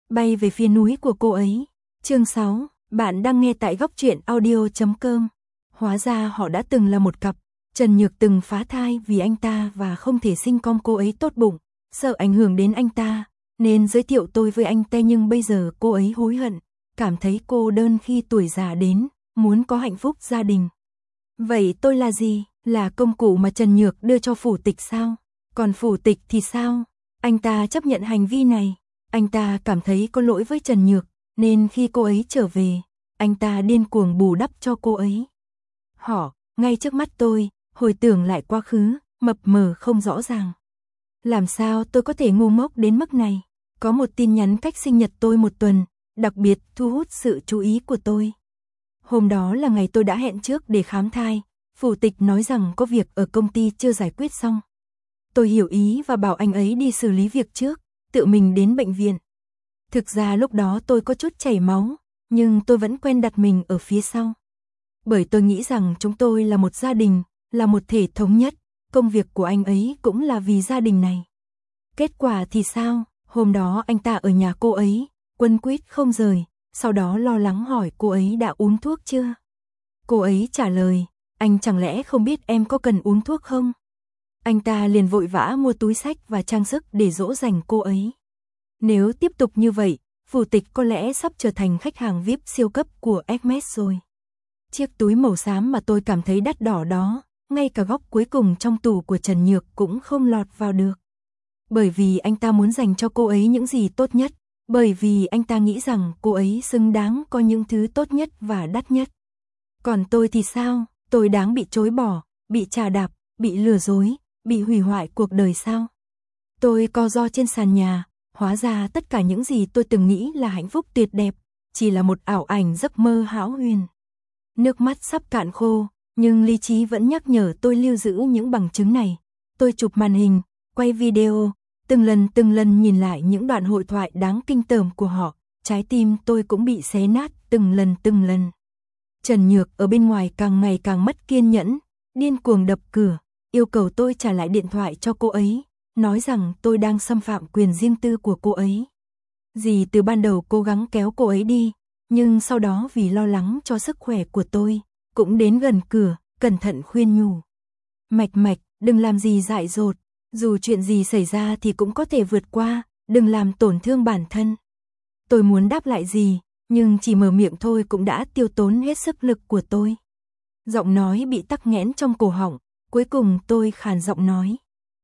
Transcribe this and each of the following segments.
bay về phía núi của cô ấy. Chương 6, bạn đang nghe tại góc truyện audio.com. Hóa ra họ đã từng là một cặp. Trần Nhược từng phá thai vì anh ta và không thể sinh con, cô ấy tốt bụng, sợ ảnh hưởng đến anh ta, nên giới thiệu tôi với anh ta, nhưng bây giờ cô ấy hối hận, cảm thấy cô đơn khi tuổi già đến, muốn có hạnh phúc gia đình. Vậy tôi là gì? Là công cụ mà Trần Nhược đưa cho phủ tịch sao? Còn phủ tịch thì sao? Anh ta chấp nhận hành vi này. Anh ta cảm thấy có lỗi với Trần Nhược, nên khi cô ấy trở về, anh ta điên cuồng bù đắp cho cô ấy. Họ, ngay trước mắt tôi, hồi tưởng lại quá khứ, mập mờ không rõ ràng. Làm sao tôi có thể ngu ngốc đến mức này? Có một tin nhắn cách sinh nhật tôi một tuần, đặc biệt thu hút sự chú ý của tôi. Hôm đó là ngày tôi đã hẹn trước để khám thai, phủ tịch nói rằng có việc ở công ty chưa giải quyết xong. Tôi hiểu ý và bảo anh ấy đi xử lý việc trước, tự mình đến bệnh viện. Thực ra lúc đó tôi có chút chảy máu, nhưng tôi vẫn quen đặt mình ở phía sau. Bởi tôi nghĩ rằng chúng tôi là một gia đình, là một thể thống nhất, công việc của anh ấy cũng là vì gia đình này. Kết quả thì sao? Hôm đó anh ta ở nhà cô ấy, quấn quýt không rời, sau đó lo lắng hỏi cô ấy đã uống thuốc chưa? Cô ấy trả lời, anh chẳng lẽ không biết em có cần uống thuốc không? Anh ta liền vội vã mua túi xách và trang sức để dỗ dành cô ấy. Nếu tiếp tục như vậy, phủ tịch có lẽ sắp trở thành khách hàng VIP siêu cấp của Hermes rồi. Chiếc túi màu xám mà tôi cảm thấy đắt đỏ đó, ngay cả góc cuối cùng trong tủ của Trần Nhược cũng không lọt vào được. Bởi vì anh ta muốn dành cho cô ấy những gì tốt nhất, bởi vì anh ta nghĩ rằng cô ấy xứng đáng có những thứ tốt nhất và đắt nhất. Còn tôi thì sao? Tôi đáng bị chối bỏ, bị chà đạp, bị lừa dối, bị hủy hoại cuộc đời sao? Tôi co ro trên sàn nhà, hóa ra tất cả những gì tôi từng nghĩ là hạnh phúc tuyệt đẹp, chỉ là một ảo ảnh giấc mơ hão huyền. Nước mắt sắp cạn khô, nhưng lý trí vẫn nhắc nhở tôi lưu giữ những bằng chứng này. Tôi chụp màn hình, quay video, từng lần nhìn lại những đoạn hội thoại đáng kinh tởm của họ, trái tim tôi cũng bị xé nát từng lần. Trần Nhược ở bên ngoài càng ngày càng mất kiên nhẫn, điên cuồng đập cửa, yêu cầu tôi trả lại điện thoại cho cô ấy, nói rằng tôi đang xâm phạm quyền riêng tư của cô ấy. Dì từ ban đầu cố gắng kéo cô ấy đi, nhưng sau đó vì lo lắng cho sức khỏe của tôi, cũng đến gần cửa, cẩn thận khuyên nhủ. Mạch, đừng làm gì dại dột, dù chuyện gì xảy ra thì cũng có thể vượt qua, đừng làm tổn thương bản thân. Tôi muốn đáp lại gì, nhưng chỉ mở miệng thôi cũng đã tiêu tốn hết sức lực của tôi. Giọng nói bị tắc nghẽn trong cổ họng, cuối cùng tôi khàn giọng nói.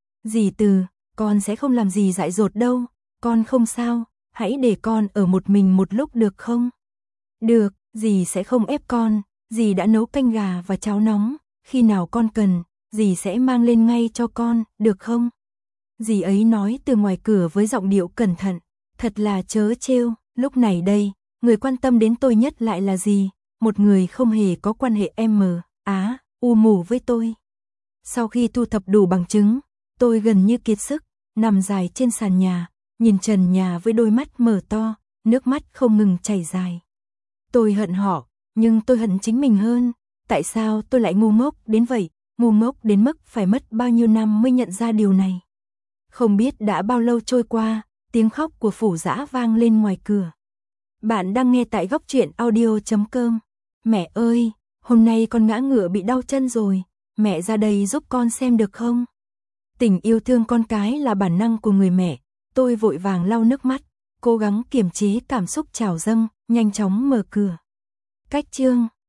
Dì Từ, con sẽ không làm gì dại dột đâu, con không sao, hãy để con ở một mình một lúc được không? Được, dì sẽ không ép con, dì đã nấu canh gà và cháo nóng, khi nào con cần, dì sẽ mang lên ngay cho con, được không? Dì ấy nói từ ngoài cửa với giọng điệu cẩn thận, thật là trớ trêu, lúc này đây, người quan tâm đến tôi nhất lại là dì, một người không hề có quan hệ u mù với tôi. Sau khi thu thập đủ bằng chứng, tôi gần như kiệt sức, nằm dài trên sàn nhà, nhìn trần nhà với đôi mắt mở to, nước mắt không ngừng chảy dài. Tôi hận họ, nhưng tôi hận chính mình hơn, tại sao tôi lại ngu ngốc đến vậy, ngu ngốc đến mức phải mất bao nhiêu năm mới nhận ra điều này. Không biết đã bao lâu trôi qua, tiếng khóc của Phủ Dã vang lên ngoài cửa. Bạn đang nghe tại góc truyện audio.com. Mẹ ơi, hôm nay con ngã ngựa bị đau chân rồi, mẹ ra đây giúp con xem được không? Tình yêu thương con cái là bản năng của người mẹ, tôi vội vàng lau nước mắt, cố gắng kiềm chế cảm xúc trào dâng, nhanh chóng mở cửa. Cách chương